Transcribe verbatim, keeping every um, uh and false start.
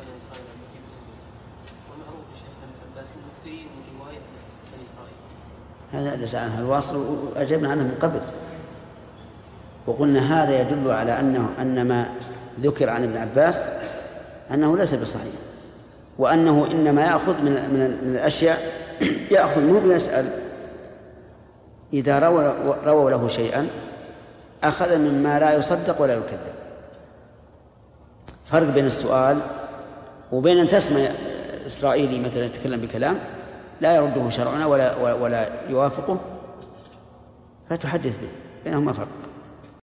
بني إسرائيل والمعروف يا شيخ ابن عباس المكثرين من رواية بني إسرائيل. هذا ليس عنه الواصل وأجبنا عنه من قبل وقلنا هذا يدل على أنه أن ما ذكر عن ابن عباس أنه ليس بصحيح وأنه إنما يأخذ من, من, من الأشياء يأخذ منه بيسأل إذا رووا, رووا له شيئا أخذ مما لا يصدق ولا يكذب. فرق بين السؤال وبين أن تسمع إسرائيلي مثلا يتكلم بكلام لا يرده شرعنا ولا, ولا يوافقه فتحدث به، بينهما فرق.